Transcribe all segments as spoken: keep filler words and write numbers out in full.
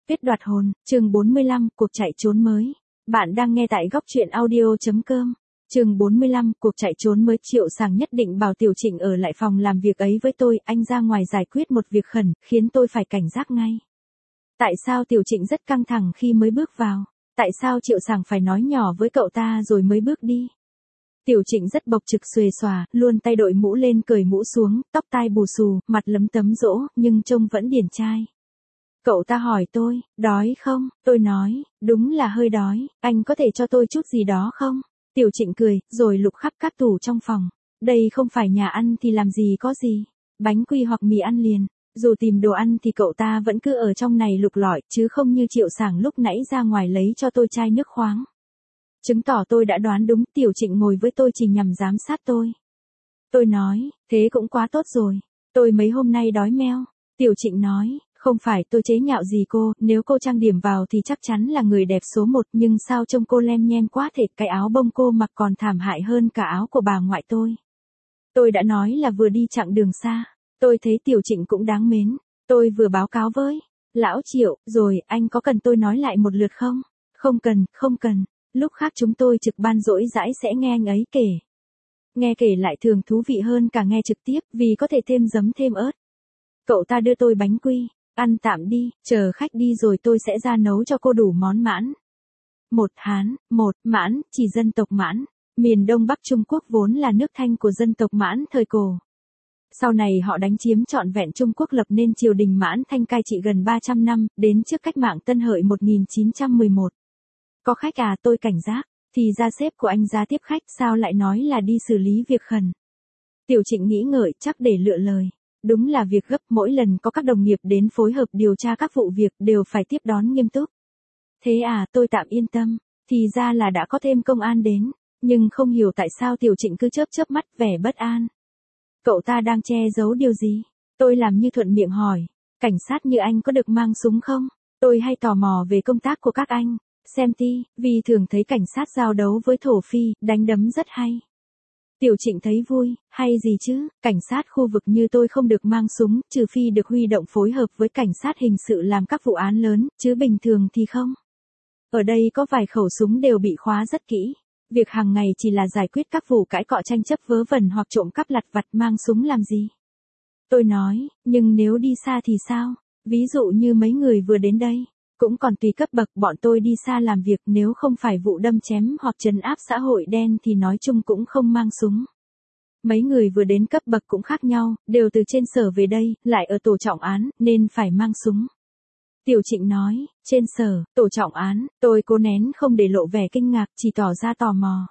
Kết đoạt hồn, chương bốn mươi lăm, cuộc chạy trốn mới. Bạn đang nghe tại góc truyện audio.com. Chương bốn mươi lăm, cuộc chạy trốn mới. Triệu Sàng nhất định bảo Tiểu Trịnh ở lại phòng làm việc ấy với tôi, anh ra ngoài giải quyết một việc khẩn, khiến tôi phải cảnh giác ngay. Tại sao Tiểu Trịnh rất căng thẳng khi mới bước vào? Tại sao Triệu Sàng phải nói nhỏ với cậu ta rồi mới bước đi? Tiểu Trịnh rất bộc trực xuề xòa, luôn tay đội mũ lên cởi mũ xuống, tóc tai bù xù, mặt lấm tấm rỗ, nhưng trông vẫn điển trai. Cậu ta hỏi tôi, đói không? Tôi nói, đúng là hơi đói, anh có thể cho tôi chút gì đó không? Tiểu Trịnh cười, rồi lục khắp các tủ trong phòng. Đây không phải nhà ăn thì làm gì có gì. Bánh quy hoặc mì ăn liền. Dù tìm đồ ăn thì cậu ta vẫn cứ ở trong này lục lọi, chứ không như Triệu Sàng lúc nãy ra ngoài lấy cho tôi chai nước khoáng. Chứng tỏ tôi đã đoán đúng, Tiểu Trịnh ngồi với tôi chỉ nhằm giám sát tôi. Tôi nói, thế cũng quá tốt rồi. Tôi mấy hôm nay đói meo. Tiểu Trịnh nói, không phải tôi chế nhạo gì cô, nếu cô trang điểm vào thì chắc chắn là người đẹp số một, nhưng sao trông cô lem nhem quá thể, cái áo bông cô mặc còn thảm hại hơn cả áo của bà ngoại tôi. Tôi đã nói là vừa đi chặng đường xa, tôi thấy Tiểu Trịnh cũng đáng mến, tôi vừa báo cáo với lão Triệu, rồi anh có cần tôi nói lại một lượt không? Không cần, không cần, lúc khác chúng tôi trực ban rỗi rãi sẽ nghe anh ấy kể. Nghe kể lại thường thú vị hơn cả nghe trực tiếp, vì có thể thêm giấm thêm ớt. Cậu ta đưa tôi bánh quy. Ăn tạm đi, chờ khách đi rồi tôi sẽ ra nấu cho cô đủ món mãn. Một Hán, một Mãn, chỉ dân tộc Mãn. Miền Đông Bắc Trung Quốc vốn là nước thanh của dân tộc Mãn thời cổ. Sau này họ đánh chiếm trọn vẹn Trung Quốc, lập nên triều đình Mãn Thanh cai trị gần ba trăm năm, đến trước cách mạng Tân Hợi một nghìn chín trăm mười một. Có khách à? Tôi cảnh giác, thì ra sếp của anh ra tiếp khách, sao lại nói là đi xử lý việc khẩn. Tiểu Trịnh nghĩ ngợi, chắc để lựa lời. Đúng là việc gấp, mỗi lần có các đồng nghiệp đến phối hợp điều tra các vụ việc đều phải tiếp đón nghiêm túc. Thế à, tôi tạm yên tâm, thì ra là đã có thêm công an đến, nhưng không hiểu tại sao Tiểu Trịnh cứ chớp chớp mắt vẻ bất an. Cậu ta đang che giấu điều gì? Tôi làm như thuận miệng hỏi, cảnh sát như anh có được mang súng không? Tôi hay tò mò về công tác của các anh, xem ti, vì thường thấy cảnh sát giao đấu với thổ phi, đánh đấm rất hay. Tiểu Trịnh thấy vui, hay gì chứ, cảnh sát khu vực như tôi không được mang súng, trừ phi được huy động phối hợp với cảnh sát hình sự làm các vụ án lớn, chứ bình thường thì không. Ở đây có vài khẩu súng đều bị khóa rất kỹ. Việc hàng ngày chỉ là giải quyết các vụ cãi cọ tranh chấp vớ vẩn hoặc trộm cắp lặt vặt, mang súng làm gì. Tôi nói, nhưng nếu đi xa thì sao? Ví dụ như mấy người vừa đến đây. Cũng còn tùy cấp bậc, bọn tôi đi xa làm việc, nếu không phải vụ đâm chém hoặc trấn áp xã hội đen thì nói chung cũng không mang súng. Mấy người vừa đến cấp bậc cũng khác nhau, đều từ trên sở về đây, lại ở tổ trọng án, nên phải mang súng. Tiểu Trịnh nói, trên sở, tổ trọng án, tôi cố nén không để lộ vẻ kinh ngạc, chỉ tỏ ra tò mò.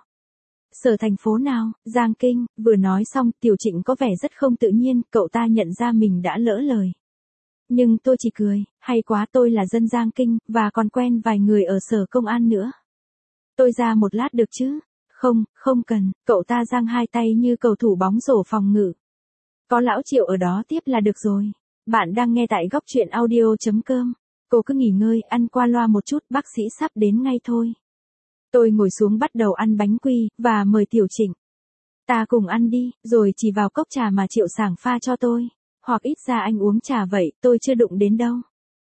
Sở thành phố nào? Giang Kinh. Vừa nói xong, Tiểu Trịnh có vẻ rất không tự nhiên, cậu ta nhận ra mình đã lỡ lời. Nhưng tôi chỉ cười, hay quá, tôi là dân Giang Kinh, và còn quen vài người ở sở công an nữa. Tôi ra một lát được chứ? Không, không cần, cậu ta giang hai tay như cầu thủ bóng rổ phòng ngự. Có lão Triệu ở đó tiếp là được rồi. Bạn đang nghe tại góc truyện audio.com. Cô cứ nghỉ ngơi, ăn qua loa một chút, bác sĩ sắp đến ngay thôi. Tôi ngồi xuống bắt đầu ăn bánh quy, và mời Tiểu Trịnh. Ta cùng ăn đi, rồi chỉ vào cốc trà mà Triệu Sàng pha cho tôi. Hoặc ít ra anh uống trà vậy, tôi chưa đụng đến đâu.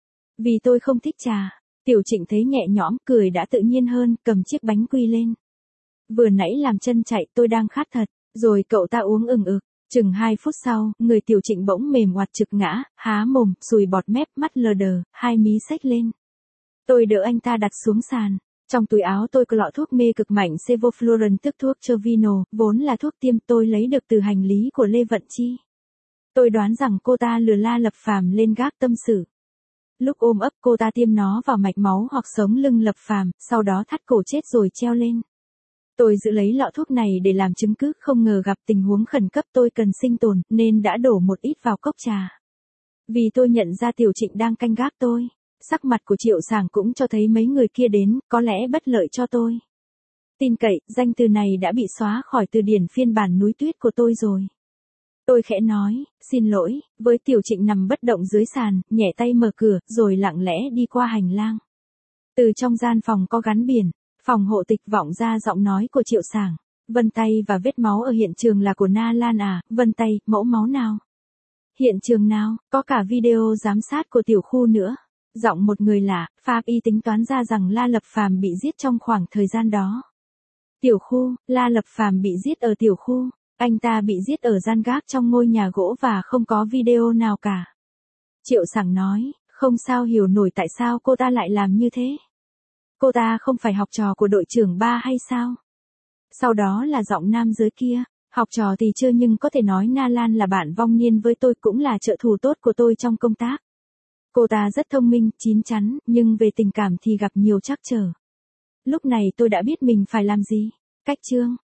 Vì tôi không thích trà. Tiểu Trịnh thấy nhẹ nhõm, cười đã tự nhiên hơn, cầm chiếc bánh quy lên. Vừa nãy làm chân chạy, tôi đang khát thật, rồi cậu ta uống ừng ực. Chừng hai phút sau, người Tiểu Trịnh bỗng mềm oặt trực ngã, há mồm, sùi bọt mép, mắt lờ đờ, hai mí xếch lên. Tôi đỡ anh ta đặt xuống sàn. Trong túi áo tôi có lọ thuốc mê cực mạnh Sevoflurane, tức thuốc Trevino, vốn là thuốc tiêm, tôi lấy được từ hành lý của Lê Vận Chi. Tôi đoán rằng cô ta lừa la Lập Phàm lên gác tâm sự. Lúc ôm ấp cô ta tiêm nó vào mạch máu hoặc sống lưng Lập Phàm, sau đó thắt cổ chết rồi treo lên. Tôi giữ lấy lọ thuốc này để làm chứng cứ, không ngờ gặp tình huống khẩn cấp tôi cần sinh tồn, nên đã đổ một ít vào cốc trà. Vì tôi nhận ra Tiểu Trịnh đang canh gác tôi. Sắc mặt của Triệu Sàng cũng cho thấy mấy người kia đến, có lẽ bất lợi cho tôi. Tin cậy, danh từ này đã bị xóa khỏi từ điển phiên bản núi tuyết của tôi rồi. Tôi khẽ nói, xin lỗi, với Tiểu Trịnh nằm bất động dưới sàn, nhẹ tay mở cửa, rồi lặng lẽ đi qua hành lang. Từ trong gian phòng có gắn biển, phòng hộ tịch, vọng ra giọng nói của Triệu Sàng. Vân tay và vết máu ở hiện trường là của Na Lan à? Vân tay, mẫu máu nào? Hiện trường nào? Có cả video giám sát của tiểu khu nữa. Giọng một người lạ, Pháp Y tính toán ra rằng La Lập Phàm bị giết trong khoảng thời gian đó. Tiểu khu, La Lập Phàm bị giết ở tiểu khu, anh ta bị giết ở gian gác trong ngôi nhà gỗ và không có video nào cả. Triệu Sảng nói, không sao hiểu nổi tại sao cô ta lại làm như thế. Cô ta không phải học trò của đội trưởng ba hay sao? Sau đó là giọng nam dưới kia, học trò thì chưa nhưng có thể nói Na Lan là bạn vong niên với tôi cũng là trợ thủ tốt của tôi trong công tác. Cô ta rất thông minh, chín chắn, nhưng về tình cảm thì gặp nhiều trắc trở. Lúc này tôi đã biết mình phải làm gì. Cách chương